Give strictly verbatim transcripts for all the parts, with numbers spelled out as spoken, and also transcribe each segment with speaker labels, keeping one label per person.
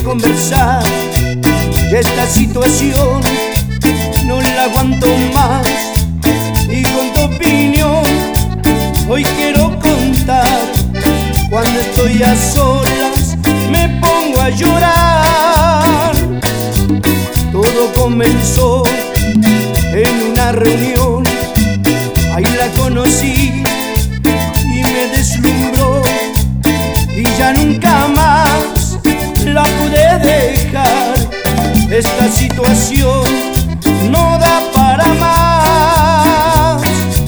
Speaker 1: conversar. Y esta situación no la aguanto más. Y con tu opinión hoy quiero contar. Cuando estoy a solas me pongo a llorar. Todo comenzó en una reunión. Ahí la conocí y me deslumbró, y ya nunca más la pude dejar. Esta situación no da para más.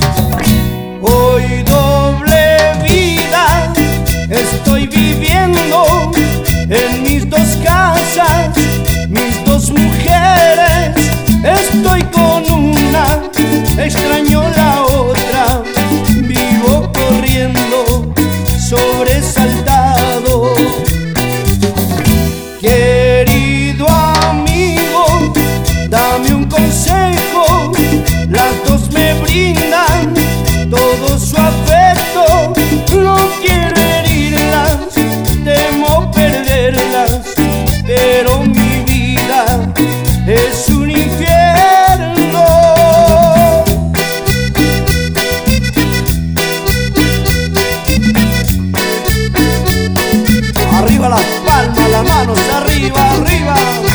Speaker 1: Hoy doble vida estoy viviendo en mis dos casas, mis dos mujeres. Estoy con una, extraño la otra, vivo corriendo sobresaltado. Querido amigo, dame un consejo. Las dos me brindan todo su afecto. No quiero herirlas, temo perderlas, pero mi vida es un infierno. Arriba las palmas, las manos arriba, arriba.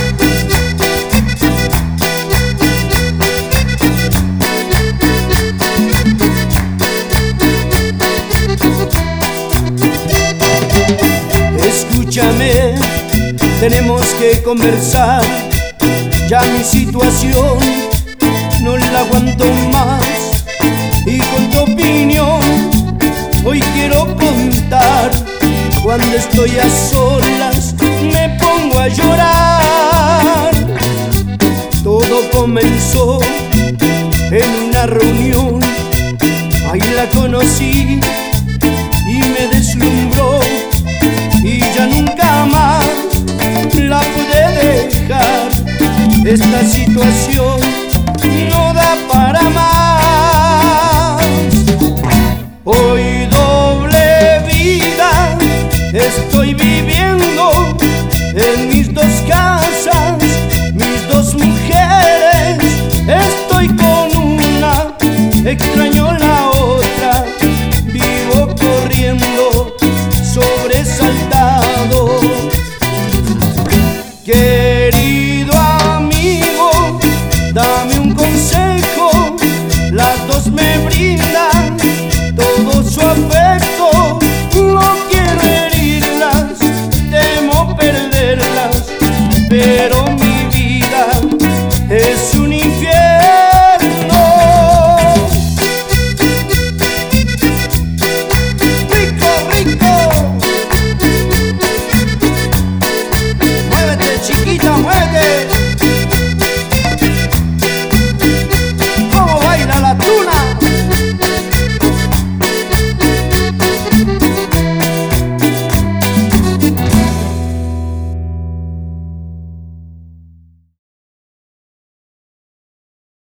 Speaker 1: Escúchame, tenemos que conversar. Ya mi situación no la aguanto más. Y con tu opinión hoy quiero contar. Cuando estoy a solas me pongo a llorar. Todo comenzó en una reunión. Ahí la conocí y me deslumbró, y ya nunca más la pude dejar. Esta situación